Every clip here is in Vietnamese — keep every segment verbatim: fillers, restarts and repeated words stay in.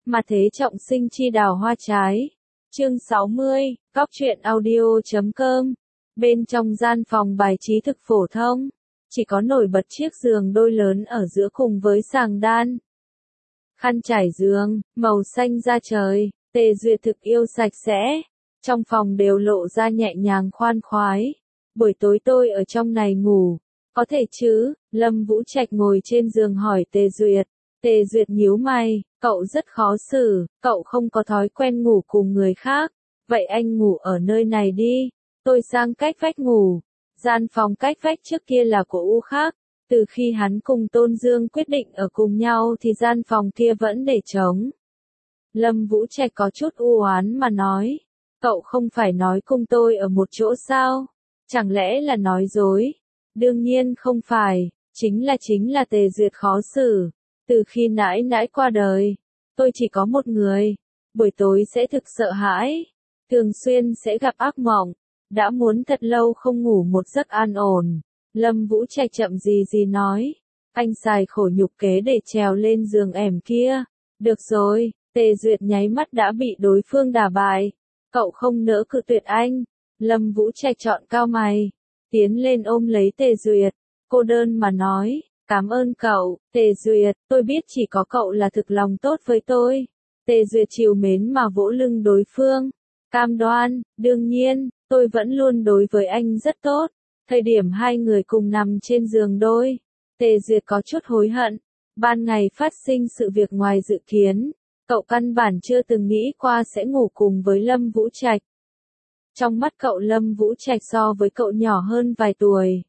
mà thế trọng sinh chi đào hoa trái. Chương sáu mươi, Cóc truyện audio chấm com. Bên trong gian phòng bài trí thực phổ thông, chỉ có nổi bật chiếc giường đôi lớn ở giữa cùng với sàng đan. Khăn trải giường, màu xanh da trời, Tề Duyệt thực yêu sạch sẽ. Trong phòng đều lộ ra nhẹ nhàng khoan khoái. Buổi tối tôi ở trong này ngủ, có thể chứ? Lâm Vũ Trạch ngồi trên giường hỏi Tề Duyệt. Tề Duyệt nhíu mày, cậu rất khó xử, cậu không có thói quen ngủ cùng người khác. Vậy anh ngủ ở nơi này đi, tôi sang cách vách ngủ. Gian phòng cách vách trước kia là của U Khác. Từ khi hắn cùng Tôn Dương quyết định ở cùng nhau thì gian phòng kia vẫn để trống. Lâm Vũ Trạch có chút u oán mà nói. Cậu không phải nói cùng tôi ở một chỗ sao? Chẳng lẽ là nói dối? Đương nhiên không phải, chính là chính là Tề Duyệt khó xử. Từ khi nãi nãi qua đời, tôi chỉ có một người. Buổi tối sẽ thực sợ hãi. Thường xuyên sẽ gặp ác mộng. Đã muốn thật lâu không ngủ một giấc an ổn. Lâm Vũ Trạch chậm gì gì nói. Anh xài khổ nhục kế để trèo lên giường ẻm kia. Được rồi, Tề Duyệt nháy mắt đã bị đối phương đả bại. Cậu không nỡ cự tuyệt anh. Lâm Vũ Trạch chọn cao mày. Tiến lên ôm lấy Tề Duyệt. Cô đơn mà nói. Cảm ơn cậu, Tề Duyệt, tôi biết chỉ có cậu là thực lòng tốt với tôi. Tề Duyệt trìu mến mà vỗ lưng đối phương. Cam đoan, đương nhiên, tôi vẫn luôn đối với anh rất tốt. Thời điểm hai người cùng nằm trên giường đôi, Tề Duyệt có chút hối hận. Ban ngày phát sinh sự việc ngoài dự kiến, cậu căn bản chưa từng nghĩ qua sẽ ngủ cùng với Lâm Vũ Trạch. Trong mắt cậu Lâm Vũ Trạch so với cậu nhỏ hơn vài tuổi.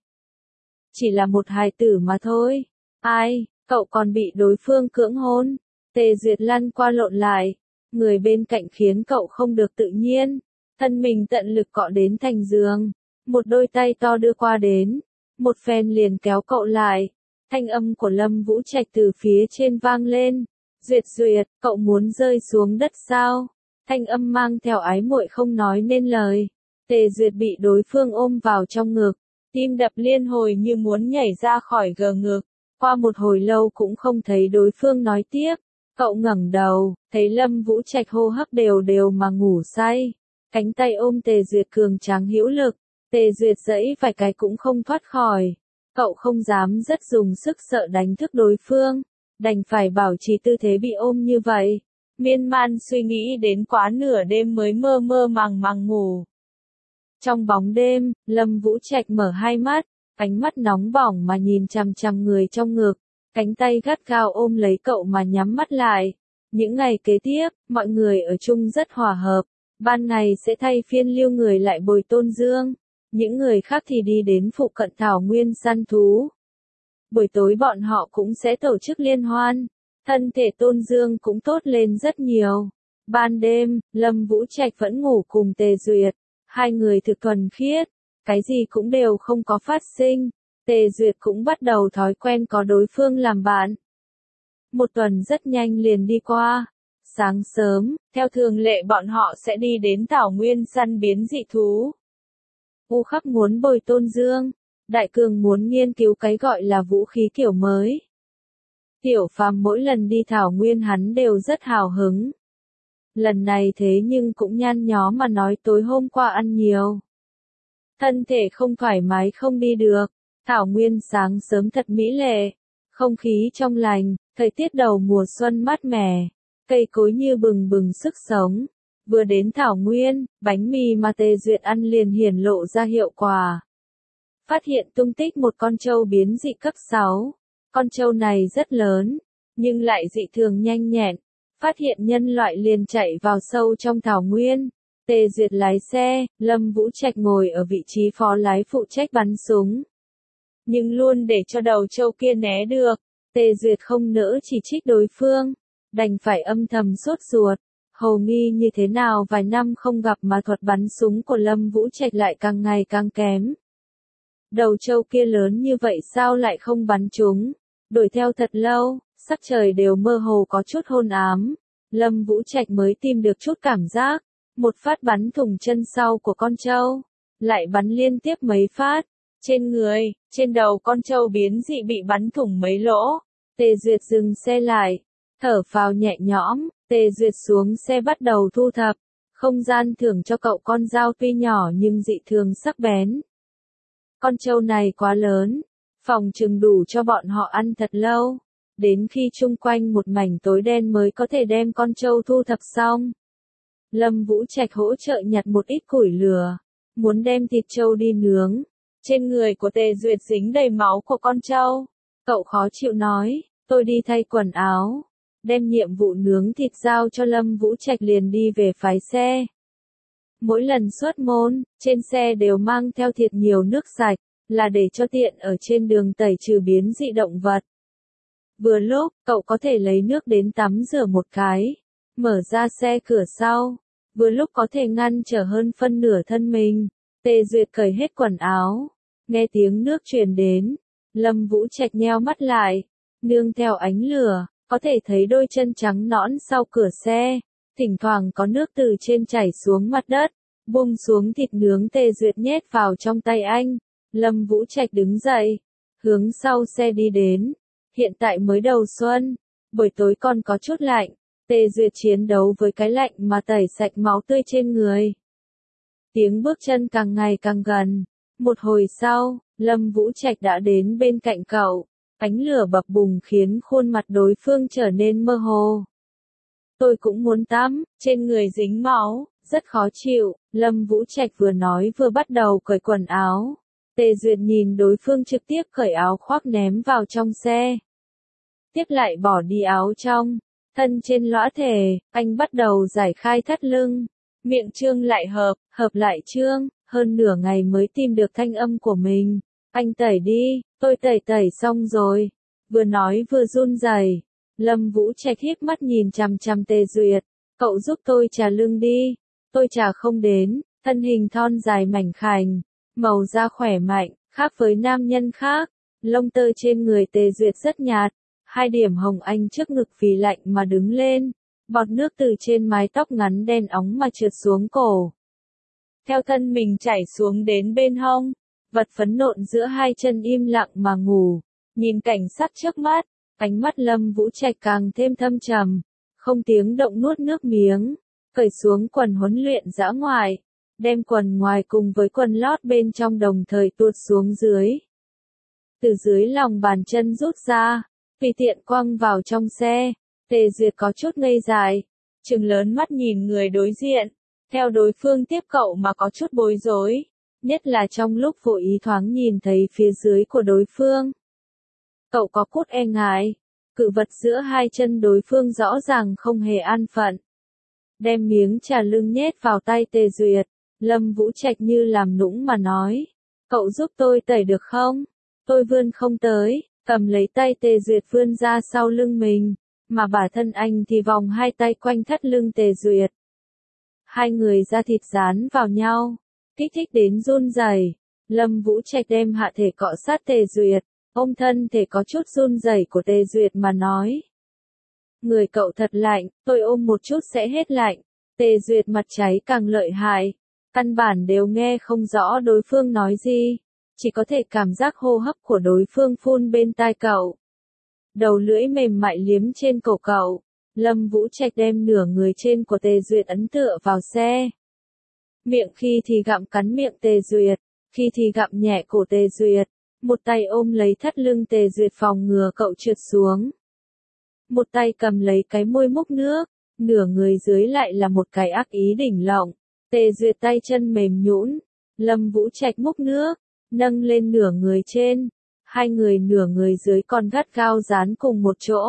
Chỉ là một hài tử mà thôi. Ai, cậu còn bị đối phương cưỡng hôn. Tề Duyệt lăn qua lộn lại. Người bên cạnh khiến cậu không được tự nhiên. Thân mình tận lực cọ đến thành giường. Một đôi tay to đưa qua đến. Một phen liền kéo cậu lại. Thanh âm của Lâm Vũ Trạch từ phía trên vang lên. Duyệt Duyệt, cậu muốn rơi xuống đất sao? Thanh âm mang theo ái muội không nói nên lời. Tề Duyệt bị đối phương ôm vào trong ngực. Tim đập liên hồi như muốn nhảy ra khỏi gờ ngực. Qua một hồi lâu cũng không thấy đối phương nói tiếp. Cậu ngẩng đầu, thấy Lâm Vũ Trạch hô hấp đều đều mà ngủ say. Cánh tay ôm Tề Duyệt cường tráng hữu lực. Tề Duyệt giãy vài cái cũng không thoát khỏi. Cậu không dám rất dùng sức sợ đánh thức đối phương. Đành phải bảo trì tư thế bị ôm như vậy. Miên man suy nghĩ đến quá nửa đêm mới mơ mơ màng màng ngủ. Trong bóng đêm, Lâm Vũ Trạch mở hai mắt, ánh mắt nóng bỏng mà nhìn chằm chằm người trong ngực, cánh tay gắt gao ôm lấy cậu mà nhắm mắt lại. Những ngày kế tiếp, mọi người ở chung rất hòa hợp, ban ngày sẽ thay phiên lưu người lại bồi Tôn Dương, những người khác thì đi đến phụ cận thảo nguyên săn thú. Buổi tối bọn họ cũng sẽ tổ chức liên hoan, thân thể Tôn Dương cũng tốt lên rất nhiều. Ban đêm, Lâm Vũ Trạch vẫn ngủ cùng Tề Duyệt. Hai người thực thuần khiết, cái gì cũng đều không có phát sinh. Tề Duyệt cũng bắt đầu thói quen có đối phương làm bạn. Một tuần rất nhanh liền đi qua. Sáng sớm, theo thường lệ bọn họ sẽ đi đến thảo nguyên săn biến dị thú. U Khắc muốn bồi Tôn Dương. Đại Cường muốn nghiên cứu cái gọi là vũ khí kiểu mới. Tiểu Phàm mỗi lần đi thảo nguyên hắn đều rất hào hứng. Lần này thế nhưng cũng nhăn nhó mà nói tối hôm qua ăn nhiều. Thân thể không thoải mái không đi được. Thảo nguyên sáng sớm thật mỹ lệ. Không khí trong lành, thời tiết đầu mùa xuân mát mẻ. Cây cối như bừng bừng sức sống. Vừa đến thảo nguyên, bánh mì mà Tề Duyệt ăn liền hiển lộ ra hiệu quả. Phát hiện tung tích một con trâu biến dị cấp sáu. Con trâu này rất lớn, nhưng lại dị thường nhanh nhẹn. Phát hiện nhân loại liền chạy vào sâu trong thảo nguyên. Tề Duyệt lái xe, Lâm Vũ Trạch ngồi ở vị trí phó lái phụ trách bắn súng. Nhưng luôn để cho đầu trâu kia né được. Tề Duyệt không nỡ chỉ trích đối phương, đành phải âm thầm sốt ruột. Hầu nghi như thế nào vài năm không gặp mà thuật bắn súng của Lâm Vũ Trạch lại càng ngày càng kém. Đầu trâu kia lớn như vậy sao lại không bắn trúng? Đuổi theo thật lâu, sắc trời đều mơ hồ có chút hôn ám. Lâm Vũ Trạch mới tìm được chút cảm giác. Một phát bắn thủng chân sau của con trâu. Lại bắn liên tiếp mấy phát. Trên người, trên đầu con trâu biến dị bị bắn thủng mấy lỗ. Tề Duyệt dừng xe lại. Thở phào nhẹ nhõm. Tề Duyệt xuống xe bắt đầu thu thập. Không gian thưởng cho cậu con dao tuy nhỏ nhưng dị thường sắc bén. Con trâu này quá lớn, phòng chừng đủ cho bọn họ ăn thật lâu. Đến khi chung quanh một mảnh tối đen mới có thể đem con trâu thu thập xong. Lâm Vũ Trạch hỗ trợ nhặt một ít củi lửa, muốn đem thịt trâu đi nướng. Trên người của Tề Duyệt dính đầy máu của con trâu. Cậu khó chịu nói, tôi đi thay quần áo, đem nhiệm vụ nướng thịt giao cho Lâm Vũ Trạch liền đi về phái xe. Mỗi lần xuất môn, trên xe đều mang theo thiệt nhiều nước sạch, là để cho tiện ở trên đường tẩy trừ biến dị động vật. Vừa lúc, cậu có thể lấy nước đến tắm rửa một cái, mở ra xe cửa sau, vừa lúc có thể ngăn trở hơn phân nửa thân mình. Tề Duyệt cởi hết quần áo, nghe tiếng nước truyền đến, Lâm Vũ Trạch nheo mắt lại, nương theo ánh lửa, có thể thấy đôi chân trắng nõn sau cửa xe, thỉnh thoảng có nước từ trên chảy xuống mặt đất, buông xuống thịt nướng. Tề Duyệt nhét vào trong tay anh, Lâm Vũ Trạch đứng dậy, hướng sau xe đi đến. Hiện tại mới đầu xuân, buổi tối còn có chút lạnh, Tề Duyệt chiến đấu với cái lạnh mà tẩy sạch máu tươi trên người. Tiếng bước chân càng ngày càng gần, một hồi sau, Lâm Vũ Trạch đã đến bên cạnh cậu, ánh lửa bập bùng khiến khuôn mặt đối phương trở nên mơ hồ. Tôi cũng muốn tắm, trên người dính máu, rất khó chịu. Lâm Vũ Trạch vừa nói vừa bắt đầu cởi quần áo. Tề Duyệt nhìn đối phương trực tiếp cởi áo khoác ném vào trong xe. Tiếp lại bỏ đi áo trong, thân trên lõa thể, anh bắt đầu giải khai thắt lưng. Miệng trương lại hợp, hợp lại trương, hơn nửa ngày mới tìm được thanh âm của mình. Anh tẩy đi, tôi tẩy tẩy xong rồi. Vừa nói vừa run rẩy. Lâm Vũ Trạch hiếp mắt nhìn chằm chằm Tề Duyệt. Cậu giúp tôi chà lưng đi. Tôi chà không đến, thân hình thon dài mảnh khảnh, màu da khỏe mạnh, khác với nam nhân khác. Lông tơ trên người Tề Duyệt rất nhạt, hai điểm hồng anh trước ngực vì lạnh mà đứng lên. Bọt nước từ trên mái tóc ngắn đen óng mà trượt xuống cổ. Theo thân mình chảy xuống đến bên hông, vật phấn nộn giữa hai chân im lặng mà ngủ. Nhìn cảnh sắc trước mắt, ánh mắt Lâm Vũ Trạch càng thêm thâm trầm, không tiếng động nuốt nước miếng, cởi xuống quần huấn luyện dã ngoại, đem quần ngoài cùng với quần lót bên trong đồng thời tuột xuống dưới. Từ dưới lòng bàn chân rút ra, tùy tiện quăng vào trong xe. Tề Duyệt có chút ngây dại, trừng lớn mắt nhìn người đối diện, theo đối phương tiếp cậu mà có chút bối rối, nhất là trong lúc vô ý thoáng nhìn thấy phía dưới của đối phương. Cậu có chút e ngại, cự vật giữa hai chân đối phương rõ ràng không hề an phận. Đem miếng trà lưng nhét vào tay Tề Duyệt, Lâm Vũ Trạch như làm nũng mà nói, cậu giúp tôi tẩy được không? Tôi vươn không tới, cầm lấy tay Tề Duyệt vươn ra sau lưng mình, mà bản thân anh thì vòng hai tay quanh thắt lưng Tề Duyệt. Hai người da thịt dán vào nhau, kích thích đến run rẩy. Lâm Vũ Trạch đem hạ thể cọ sát Tề Duyệt, ôm thân thể có chút run rẩy của Tề Duyệt mà nói. Người cậu thật lạnh, tôi ôm một chút sẽ hết lạnh. Tề Duyệt mặt cháy càng lợi hại, căn bản đều nghe không rõ đối phương nói gì, chỉ có thể cảm giác hô hấp của đối phương phun bên tai cậu. Đầu lưỡi mềm mại liếm trên cổ cậu, Lâm Vũ Trạch đem nửa người trên của Tề Duyệt ấn tựa vào xe. Miệng khi thì gặm cắn miệng Tề Duyệt, khi thì gặm nhẹ cổ Tề Duyệt, một tay ôm lấy thắt lưng Tề Duyệt phòng ngừa cậu trượt xuống. Một tay cầm lấy cái môi múc nước, nửa người dưới lại là một cái ác ý đỉnh lộng. Tề Duyệt tay chân mềm nhũn, Lâm Vũ Trạch múc nước, nâng lên nửa người trên, hai người nửa người dưới còn gắt gao dán cùng một chỗ.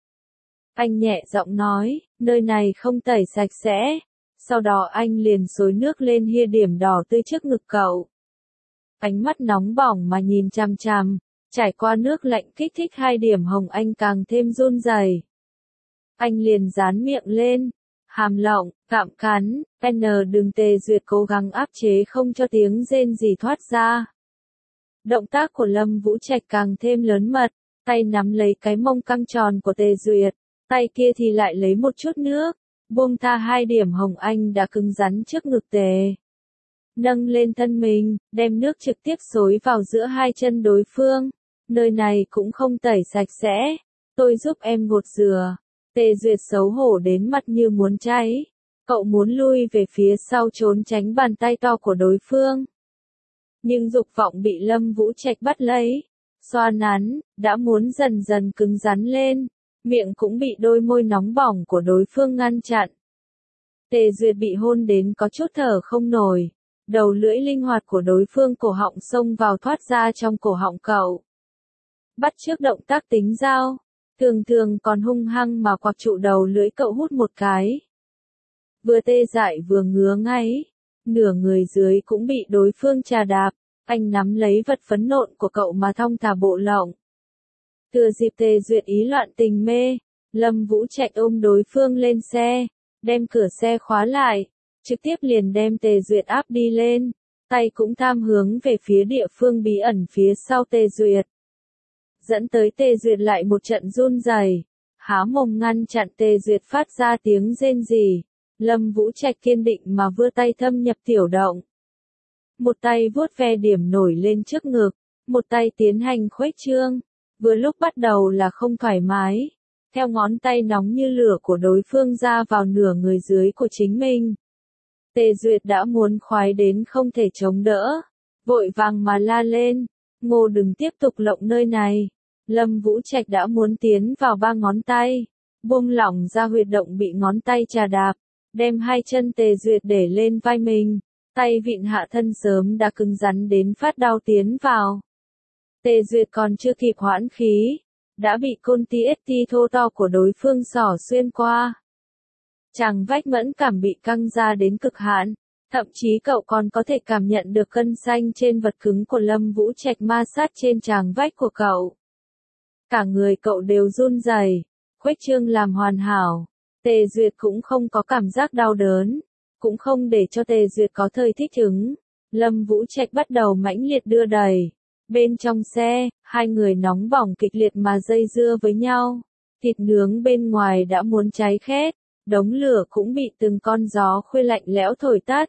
Anh nhẹ giọng nói, nơi này không tẩy sạch sẽ. Sau đó anh liền xối nước lên hia điểm đỏ tươi trước ngực cậu. Ánh mắt nóng bỏng mà nhìn chằm chằm, trải qua nước lạnh kích thích hai điểm hồng anh càng thêm run rẩy. Anh liền dán miệng lên, hàm lộng, cạm cắn, N đừng. Tề Duyệt cố gắng áp chế không cho tiếng rên gì thoát ra. Động tác của Lâm Vũ Trạch càng thêm lớn mật, tay nắm lấy cái mông căng tròn của Tề Duyệt, tay kia thì lại lấy một chút nước, buông tha hai điểm hồng anh đã cứng rắn trước ngực Tề. Nâng lên thân mình, đem nước trực tiếp xối vào giữa hai chân đối phương. Nơi này cũng không tẩy sạch sẽ, tôi giúp em gột rửa. Tề Duyệt xấu hổ đến mặt như muốn cháy. Cậu muốn lui về phía sau trốn tránh bàn tay to của đối phương. Nhưng dục vọng bị Lâm Vũ Trạch bắt lấy, xoa nắn, đã muốn dần dần cứng rắn lên, miệng cũng bị đôi môi nóng bỏng của đối phương ngăn chặn. Tề Duyệt bị hôn đến có chút thở không nổi, đầu lưỡi linh hoạt của đối phương cổ họng xông vào thoát ra trong cổ họng cậu. Bắt chước động tác tính dao, thường thường còn hung hăng mà quặc trụ đầu lưỡi cậu hút một cái. Vừa tê dại vừa ngứa ngáy, nửa người dưới cũng bị đối phương trà đạp, anh nắm lấy vật phấn nộn của cậu mà thong thả bộ lộng. Thừa dịp Tề Duyệt ý loạn tình mê, Lâm Vũ Trạch ôm đối phương lên xe, đem cửa xe khóa lại, trực tiếp liền đem Tề Duyệt áp đi lên, tay cũng tham hướng về phía địa phương bí ẩn phía sau Tề Duyệt. Dẫn tới Tề Duyệt lại một trận run rẩy, há mồm ngăn chặn Tề Duyệt phát ra tiếng rên rỉ. Lâm Vũ Trạch kiên định mà vươn tay thâm nhập tiểu động. Một tay vuốt ve điểm nổi lên trước ngực, một tay tiến hành khuếch trương. Vừa lúc bắt đầu là không thoải mái, theo ngón tay nóng như lửa của đối phương ra vào nửa người dưới của chính mình. Tề Duyệt đã muốn khoái đến không thể chống đỡ, vội vàng mà la lên, Ngô đừng tiếp tục lộng nơi này. Lâm Vũ Trạch đã muốn tiến vào ba ngón tay, buông lỏng ra huyệt động bị ngón tay trà đạp, đem hai chân Tề Duyệt để lên vai mình, tay vịn hạ thân sớm đã cứng rắn đến phát đau tiến vào. Tề Duyệt còn chưa kịp hoãn khí, đã bị côn ti ết ti thô to của đối phương xỏ xuyên qua. Chàng vách mẫn cảm bị căng ra đến cực hạn, thậm chí cậu còn có thể cảm nhận được cân xanh trên vật cứng của Lâm Vũ Trạch ma sát trên tràng vách của cậu. Cả người cậu đều run rẩy, khuếch trương làm hoàn hảo. Tề Duyệt cũng không có cảm giác đau đớn, cũng không để cho Tề Duyệt có thời thích ứng. Lâm Vũ Trạch bắt đầu mãnh liệt đưa đẩy. Bên trong xe, hai người nóng bỏng kịch liệt mà dây dưa với nhau. Thịt nướng bên ngoài đã muốn cháy khét, đống lửa cũng bị từng con gió khuya lạnh lẽo thổi tắt.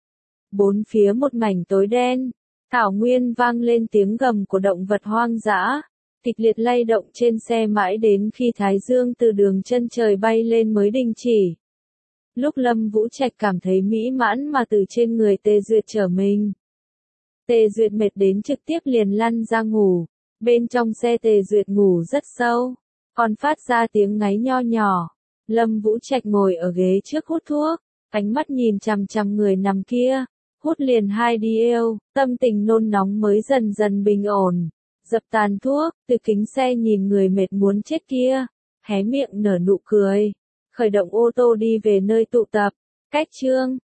Bốn phía một mảnh tối đen, thảo nguyên vang lên tiếng gầm của động vật hoang dã. Kịch liệt lay động trên xe mãi đến khi Thái Dương từ đường chân trời bay lên mới đình chỉ. Lúc Lâm Vũ Trạch cảm thấy mỹ mãn mà từ trên người Tề Duyệt trở mình. Tề Duyệt mệt đến trực tiếp liền lăn ra ngủ. Bên trong xe Tề Duyệt ngủ rất sâu, còn phát ra tiếng ngáy nho nhỏ. Lâm Vũ Trạch ngồi ở ghế trước hút thuốc, ánh mắt nhìn chằm chằm người nằm kia, hút liền hai điếu, tâm tình nôn nóng mới dần dần bình ổn. Dập tàn thuốc, từ kính xe nhìn người mệt muốn chết kia, hé miệng nở nụ cười, khởi động ô tô đi về nơi tụ tập. Cách chương